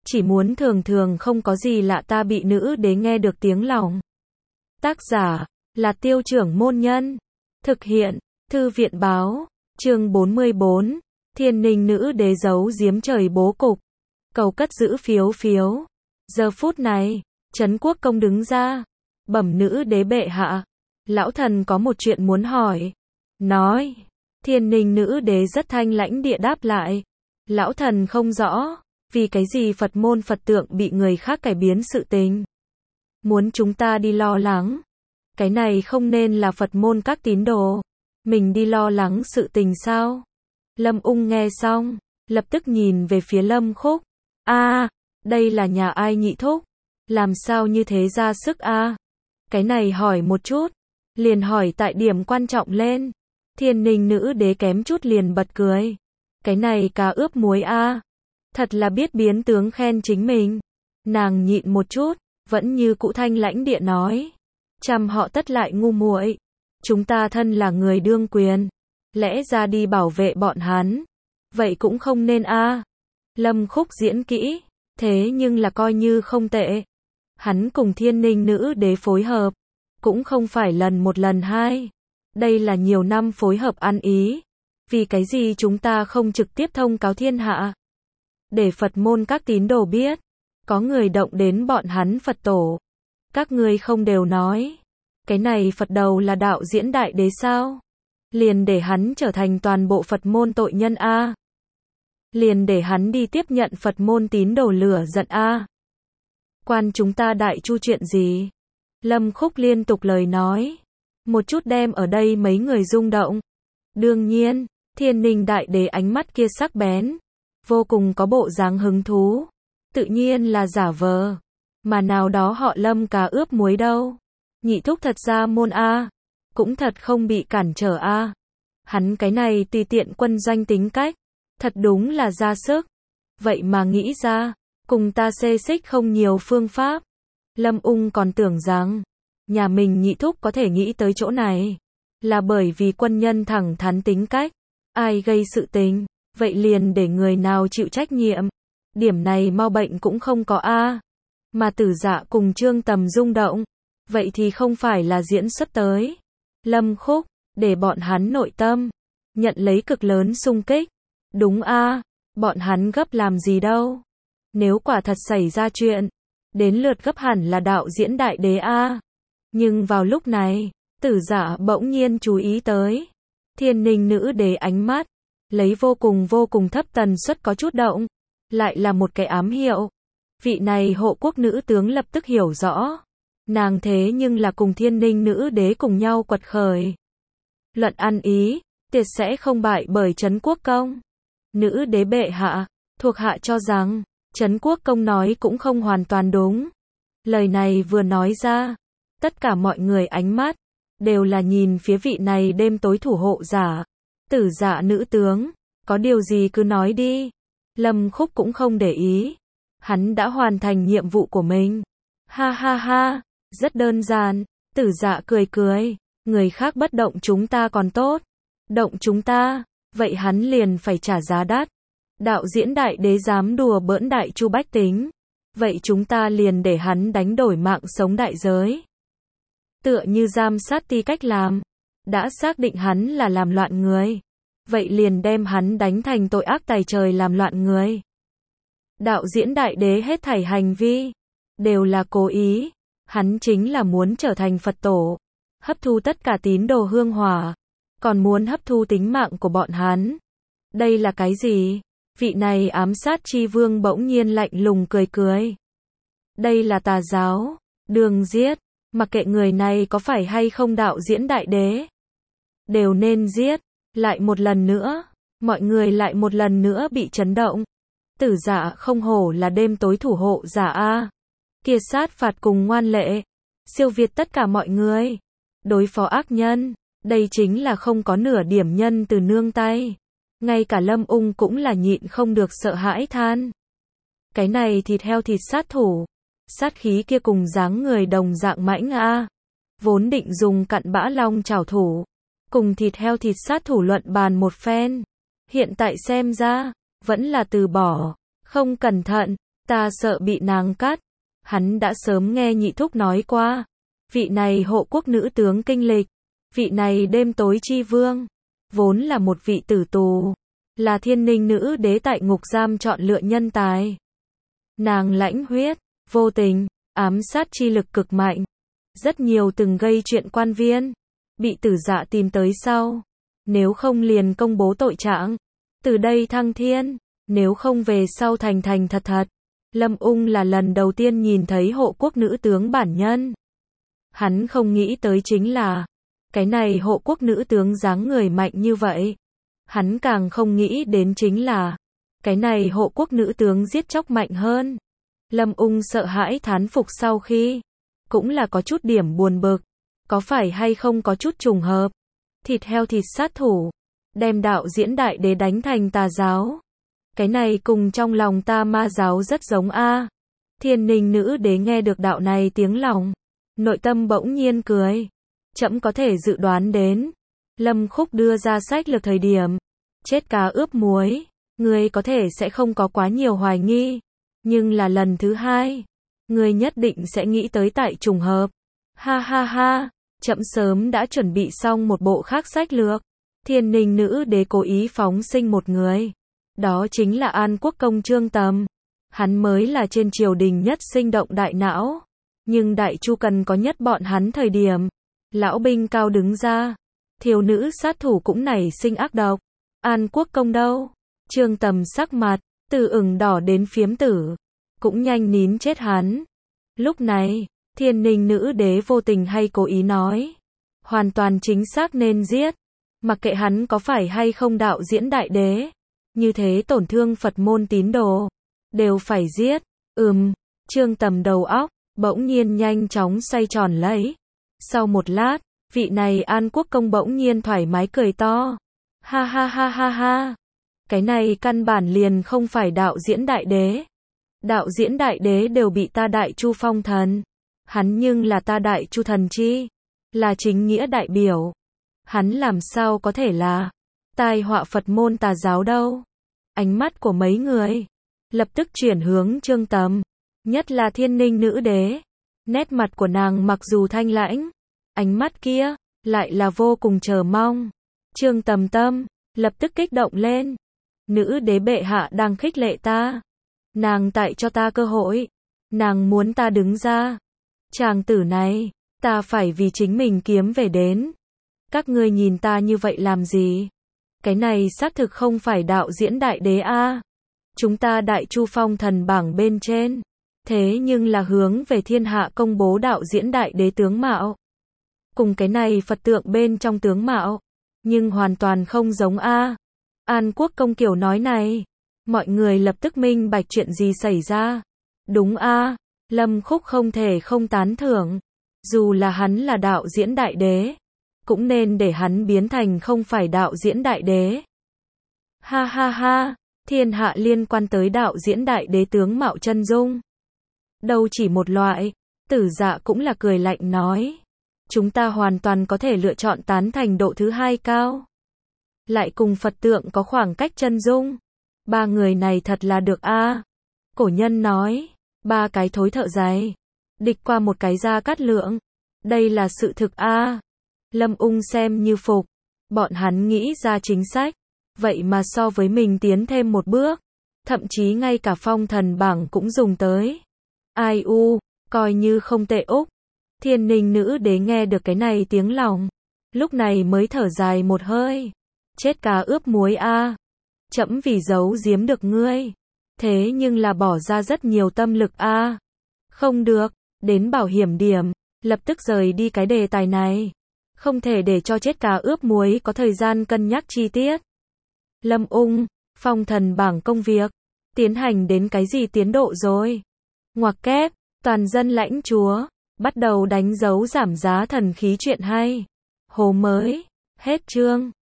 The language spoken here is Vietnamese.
chỉ muốn thường thường không có gì lạ ta bị nữ đế nghe được tiếng lòng. Tác giả là Tiêu Trưởng Môn Nhân. Thực hiện Thư viện Báo. Chương 44. Thiên Ninh nữ đế giấu giếm trời bố cục. Cầu cất giữ phiếu phiếu. Giờ phút này, Trấn Quốc Công đứng ra. Bẩm nữ đế bệ hạ. Lão thần có một chuyện muốn hỏi. Nói. Thiên Ninh nữ đế rất thanh lãnh địa đáp lại. Lão thần không rõ. Vì cái gì Phật môn Phật tượng bị người khác cải biến sự tình. Muốn chúng ta đi lo lắng. Cái này không nên là Phật môn các tín đồ. Mình đi lo lắng sự tình sao? Lâm Ung nghe xong, lập tức nhìn về phía Lâm Khúc. Đây là nhà ai nhị thúc? Làm sao như thế ra sức Cái này hỏi một chút. Liền hỏi tại điểm quan trọng lên. Thiên Ninh nữ đế kém chút liền bật cười. Cái này cá ướp muối Thật là biết biến tướng khen chính mình. Nàng nhịn một chút, vẫn như cũ thanh lãnh địa nói. Chăm họ tất lại ngu muội. Chúng ta thân là người đương quyền. Lẽ ra đi bảo vệ bọn hắn. Vậy cũng không nên Lâm Khúc diễn kỹ. Thế nhưng là coi như không tệ. Hắn cùng Thiên Ninh nữ đế phối hợp. Cũng không phải lần một lần hai. Đây là nhiều năm phối hợp ăn ý. Vì cái gì chúng ta không trực tiếp thông cáo thiên hạ? Để Phật môn các tín đồ biết. Có người động đến bọn hắn Phật tổ. Các ngươi không đều nói. Cái này Phật đầu là đạo diễn đại đế sao? Liền để hắn trở thành toàn bộ Phật môn tội nhân Liền để hắn đi tiếp nhận Phật môn tín đồ lửa giận Quan chúng ta đại chu chuyện gì? Lâm Khúc liên tục lời nói. Một chút đem ở đây mấy người rung động. Đương nhiên, Thiên Ninh đại đế ánh mắt kia sắc bén. Vô cùng có bộ dáng hứng thú. Tự nhiên là giả vờ. Mà nào đó họ Lâm cá ướp muối đâu. Nhị thúc thật ra môn cũng thật không bị cản trở Hắn cái này tùy tiện quân doanh tính cách. Thật đúng là ra sức. Vậy mà nghĩ ra. Cùng ta xê xích không nhiều phương pháp. Lâm Ung còn tưởng rằng. Nhà mình nhị thúc có thể nghĩ tới chỗ này. Là bởi vì quân nhân thẳng thắn tính cách. Ai gây sự tình. Vậy liền để người nào chịu trách nhiệm. Điểm này mau bệnh cũng không có Mà Tử Dạ cùng Trương Tầm rung động. Vậy thì không phải là diễn xuất tới. Lâm Khúc, để bọn hắn nội tâm. Nhận lấy cực lớn xung kích. Đúng bọn hắn gấp làm gì đâu. Nếu quả thật xảy ra chuyện. Đến lượt gấp hẳn là đạo diễn đại đế Nhưng vào lúc này, Tử Dạ bỗng nhiên chú ý tới. Thiên Ninh nữ đế ánh mắt. Lấy vô cùng thấp tần suất có chút động. Lại là một cái ám hiệu. Vị này hộ quốc nữ tướng lập tức hiểu rõ. Nàng thế nhưng là cùng Thiên Ninh nữ đế cùng nhau quật khởi. Luận ăn ý, tuyệt sẽ không bại bởi Trấn Quốc Công. Nữ đế bệ hạ, thuộc hạ cho rằng, Trấn Quốc Công nói cũng không hoàn toàn đúng. Lời này vừa nói ra, tất cả mọi người ánh mắt, đều là nhìn phía vị này đêm tối thủ hộ giả. Tử Dạ nữ tướng, có điều gì cứ nói đi. Lâm Khúc cũng không để ý. Hắn đã hoàn thành nhiệm vụ của mình. Ha ha ha, rất đơn giản. Tử Dạ cười cười. Người khác bất động chúng ta còn tốt. Động chúng ta, vậy hắn liền phải trả giá đắt. Đạo diễn đại đế dám đùa bỡn đại chu bách tính. Vậy chúng ta liền để hắn đánh đổi mạng sống đại giới. Tựa như giam sát ti cách làm. Đã xác định hắn là làm loạn người. Vậy liền đem hắn đánh thành tội ác tày trời làm loạn người. Đạo diễn đại đế hết thảy hành vi. Đều là cố ý. Hắn chính là muốn trở thành Phật tổ. Hấp thu tất cả tín đồ hương hỏa. Còn muốn hấp thu tính mạng của bọn hắn. Đây là cái gì? Vị này ám sát chi vương bỗng nhiên lạnh lùng cười cười. Đây là tà giáo. Đường giết. Mặc kệ người này có phải hay không đạo diễn đại đế. Đều nên giết. Lại một lần nữa. Mọi người lại một lần nữa bị chấn động. Tử Dạ không hổ là đêm tối thủ hộ giả Kia sát phạt cùng ngoan lệ. Siêu việt tất cả mọi người. Đối phó ác nhân. Đây chính là không có nửa điểm nhân từ nương tay. Ngay cả Lâm Ung cũng là nhịn không được sợ hãi than. Cái này thịt heo thịt sát thủ. Sát khí kia cùng dáng người đồng dạng mãnh Vốn định dùng cặn bã long trảo thủ. Cùng thịt heo thịt sát thủ luận bàn một phen. Hiện tại xem ra, vẫn là từ bỏ. Không cẩn thận, Ta sợ bị nàng cắt. Hắn đã sớm nghe nhị thúc nói qua. Vị này hộ quốc nữ tướng kinh lịch. Vị này đêm tối chi vương. Vốn là một vị tử tù. Là thiên ninh nữ đế tại ngục giam chọn lựa nhân tài. Nàng lãnh huyết, vô tình, ám sát chi lực cực mạnh. Rất nhiều từng gây chuyện quan viên. Bị Tử Dạ tìm tới sau. Nếu không liền công bố tội trạng. Từ đây thăng thiên. Nếu không về sau thành thành thật thật. Lâm Ung là lần đầu tiên nhìn thấy hộ quốc nữ tướng bản nhân. Hắn không nghĩ tới chính là cái này hộ quốc nữ tướng dáng người mạnh như vậy. Hắn càng không nghĩ đến chính là cái này hộ quốc nữ tướng giết chóc mạnh hơn. Lâm Ung sợ hãi thán phục sau khi cũng là có chút điểm buồn bực. Có phải hay không có chút trùng hợp? Thịt heo thịt sát thủ. Đem đạo diễn đại đế đánh thành tà giáo. Cái này cùng trong lòng ta ma giáo rất giống a. Thiên ninh nữ đế nghe được đạo này tiếng lòng. Nội tâm bỗng nhiên cười. Trẫm có thể dự đoán đến. Lâm Khúc đưa ra sách lược thời điểm. Chết cá ướp muối. Ngươi có thể sẽ không có quá nhiều hoài nghi. Nhưng là lần thứ hai. Ngươi nhất định sẽ nghĩ tới tại trùng hợp. Ha ha ha. Trẫm sớm đã chuẩn bị xong một bộ khác sách lược. Thiên ninh nữ đế cố ý phóng sinh một người. Đó chính là An Quốc công Trương Tầm. Hắn mới là trên triều đình nhất sinh động đại não. Nhưng Đại Chu cần có nhất bọn hắn thời điểm. Lão binh cao đứng ra. Thiếu nữ sát thủ cũng nảy sinh ác độc. An Quốc công đâu? Trương Tầm sắc mặt, từ ửng đỏ đến phiếm tử. Cũng nhanh nín chết hắn. Lúc này, thiên ninh nữ đế vô tình hay cố ý nói. Hoàn toàn chính xác nên giết. Mặc kệ hắn có phải hay không đạo diễn đại đế. Như thế tổn thương Phật môn tín đồ. Đều phải giết. Trương Tầm đầu óc bỗng nhiên nhanh chóng xoay tròn lấy. Sau một lát, vị này An Quốc công bỗng nhiên thoải mái cười to. Ha ha ha ha ha. Cái này căn bản liền không phải đạo diễn đại đế. Đạo diễn đại đế đều bị ta Đại Chu phong thần. Hắn nhưng là ta Đại Chu thần chi. Là chính nghĩa đại biểu. Hắn làm sao có thể là tai họa Phật môn tà giáo đâu. Ánh mắt của mấy người lập tức chuyển hướng Trương Tầm. Nhất là thiên ninh nữ đế. Nét mặt của nàng mặc dù thanh lãnh. Ánh mắt kia lại là vô cùng chờ mong. Trương Tầm tâm lập tức kích động lên. Nữ đế bệ hạ đang khích lệ ta. Nàng tại cho ta cơ hội. Nàng muốn ta đứng ra. Chàng tử này, ta phải vì chính mình kiếm về đến. Các ngươi nhìn ta như vậy làm gì? Cái này xác thực không phải đạo diễn đại đế a. Chúng ta Đại Chu phong thần bảng bên trên. Thế nhưng là hướng về thiên hạ công bố đạo diễn đại đế tướng mạo. Cùng cái này Phật tượng bên trong tướng mạo. Nhưng hoàn toàn không giống a. An Quốc công kiểu nói này. Mọi người lập tức minh bạch chuyện gì xảy ra. Đúng a. Lâm Khúc không thể không tán thưởng. Dù là hắn là đạo diễn đại đế. Cũng nên để hắn biến thành không phải đạo diễn đại đế. Ha ha ha. Thiên hạ liên quan tới đạo diễn đại đế tướng mạo chân dung. Đâu chỉ một loại. Tử Dạ cũng là cười lạnh nói. Chúng ta hoàn toàn có thể lựa chọn tán thành độ thứ hai cao. Lại cùng Phật tượng có khoảng cách chân dung. Ba người này thật là được a. Cổ nhân nói. Ba cái thối thợ giày. Địch qua một cái Gia Cát Lượng. Đây là sự thực a. Lâm Ung xem như phục. Bọn hắn nghĩ ra chính sách. Vậy mà so với mình tiến thêm một bước. Thậm chí ngay cả phong thần bảng cũng dùng tới. Ai u, coi như không tệ úc. Thiên ninh nữ đế nghe được cái này tiếng lòng. Lúc này mới thở dài một hơi. Chết cá ướp muối a. Trẫm vì giấu giếm được ngươi. Thế nhưng là bỏ ra rất nhiều tâm lực a. Không được, đến bảo hiểm điểm. Lập tức rời đi cái đề tài này. Không thể để cho chết cá ướp muối có thời gian cân nhắc chi tiết. Lâm Ung, phong thần bảng công việc. Tiến hành đến cái gì tiến độ rồi? Ngoặc kép, toàn dân lãnh chúa. Bắt đầu đánh dấu giảm giá thần khí chuyện hay. Hồ mới. Hết chương.